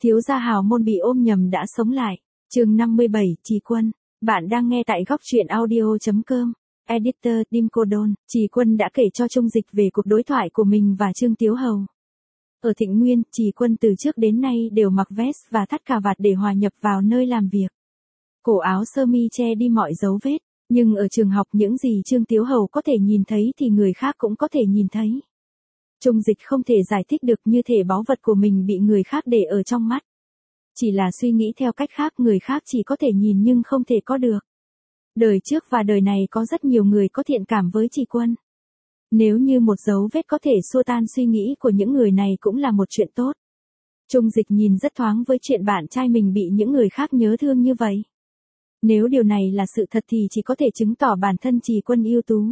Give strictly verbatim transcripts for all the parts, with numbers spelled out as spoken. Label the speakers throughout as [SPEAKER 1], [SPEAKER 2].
[SPEAKER 1] Thiếu gia hào môn bị ôm nhầm đã sống lại. Chương năm mươi bảy, Trì Quân. Bạn đang nghe tại góc truyện audio chấm com. Editor Dim Cô Đôn. Trì Quân đã kể cho Trung Dịch về cuộc đối thoại của mình và Trương Tiếu Hầu. Ở Thịnh Nguyên, Trì Quân từ trước đến nay đều mặc vest và thắt cà vạt để hòa nhập vào nơi làm việc. Cổ áo sơ mi che đi mọi dấu vết, nhưng ở trường học những gì Trương Tiếu Hầu có thể nhìn thấy thì người khác cũng có thể nhìn thấy. Trung Dịch không thể giải thích được như thể báu vật của mình bị người khác để ở trong mắt. Chỉ là suy nghĩ theo cách khác, người khác chỉ có thể nhìn nhưng không thể có được. Đời trước và đời này có rất nhiều người có thiện cảm với Trì Quân. Nếu như một dấu vết có thể xua tan suy nghĩ của những người này cũng là một chuyện tốt. Trung Dịch nhìn rất thoáng với chuyện bạn trai mình bị những người khác nhớ thương như vậy. Nếu điều này là sự thật thì chỉ có thể chứng tỏ bản thân Trì Quân ưu tú.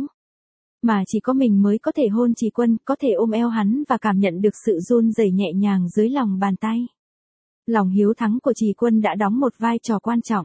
[SPEAKER 1] Mà chỉ có mình mới có thể hôn Trì Quân, có thể ôm eo hắn và cảm nhận được sự run rẩy nhẹ nhàng dưới lòng bàn tay. Lòng hiếu thắng của Trì Quân đã đóng một vai trò quan trọng.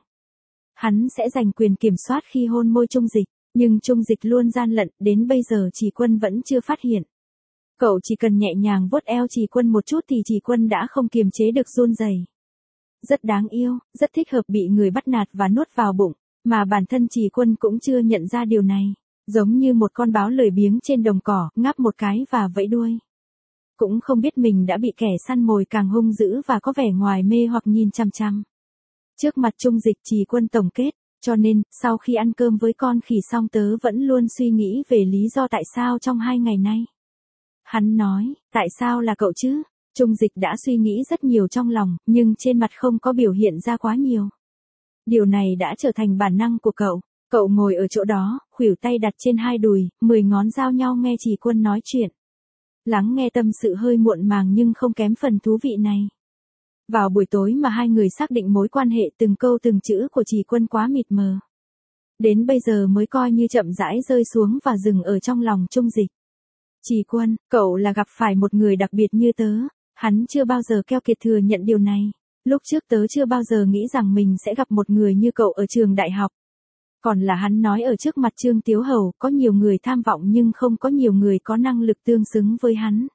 [SPEAKER 1] Hắn sẽ giành quyền kiểm soát khi hôn môi Trung Dịch, nhưng Trung Dịch luôn gian lận, đến bây giờ Trì Quân vẫn chưa phát hiện. Cậu chỉ cần nhẹ nhàng vuốt eo Trì Quân một chút thì Trì Quân đã không kiềm chế được run rẩy. Rất đáng yêu, rất thích hợp bị người bắt nạt và nuốt vào bụng, mà bản thân Trì Quân cũng chưa nhận ra điều này. Giống như một con báo lười biếng trên đồng cỏ, ngáp một cái và vẫy đuôi. Cũng không biết mình đã bị kẻ săn mồi càng hung dữ và có vẻ ngoài mê hoặc nhìn chăm chăm. Trước mặt Trung Dịch, Trì Quân tổng kết, cho nên, sau khi ăn cơm với con khỉ xong tớ vẫn luôn suy nghĩ về lý do tại sao trong hai ngày nay. Hắn nói, tại sao là cậu chứ? Trung Dịch đã suy nghĩ rất nhiều trong lòng, nhưng trên mặt không có biểu hiện ra quá nhiều. Điều này đã trở thành bản năng của cậu. Cậu ngồi ở chỗ đó, khuỷu tay đặt trên hai đùi, mười ngón giao nhau nghe Trì Quân nói chuyện. Lắng nghe tâm sự hơi muộn màng nhưng không kém phần thú vị này. Vào buổi tối mà hai người xác định mối quan hệ, từng câu từng chữ của Trì Quân quá mịt mờ. Đến bây giờ mới coi như chậm rãi rơi xuống và dừng ở trong lòng Trung Dịch. Trì Quân, cậu là gặp phải một người đặc biệt như tớ. Hắn chưa bao giờ keo kiệt thừa nhận điều này. Lúc trước tớ chưa bao giờ nghĩ rằng mình sẽ gặp một người như cậu ở trường đại học. Còn là hắn nói ở trước mặt Trương Tiếu Hầu, có nhiều người tham vọng nhưng không có nhiều người có năng lực tương xứng với hắn.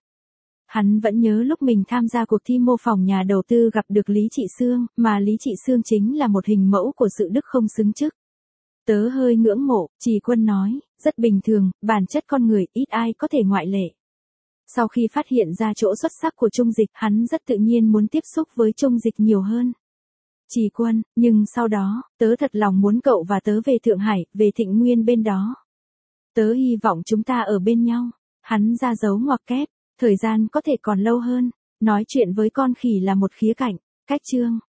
[SPEAKER 1] Hắn vẫn nhớ lúc mình tham gia cuộc thi mô phỏng nhà đầu tư gặp được Lý Trị Sương, mà Lý Trị Sương chính là một hình mẫu của sự đức không xứng chức. Tớ hơi ngưỡng mộ, Trì Quân nói, rất bình thường, bản chất con người, ít ai có thể ngoại lệ. Sau khi phát hiện ra chỗ xuất sắc của Trung Dịch, hắn rất tự nhiên muốn tiếp xúc với Trung Dịch nhiều hơn. Trì Quân, nhưng sau đó, tớ thật lòng muốn cậu và tớ về Thượng Hải, về Thịnh Nguyên bên đó. Tớ hy vọng chúng ta ở bên nhau. Hắn ra dấu ngoặc kép, thời gian có thể còn lâu hơn. Nói chuyện với con khỉ là một khía cạnh. Cách chương.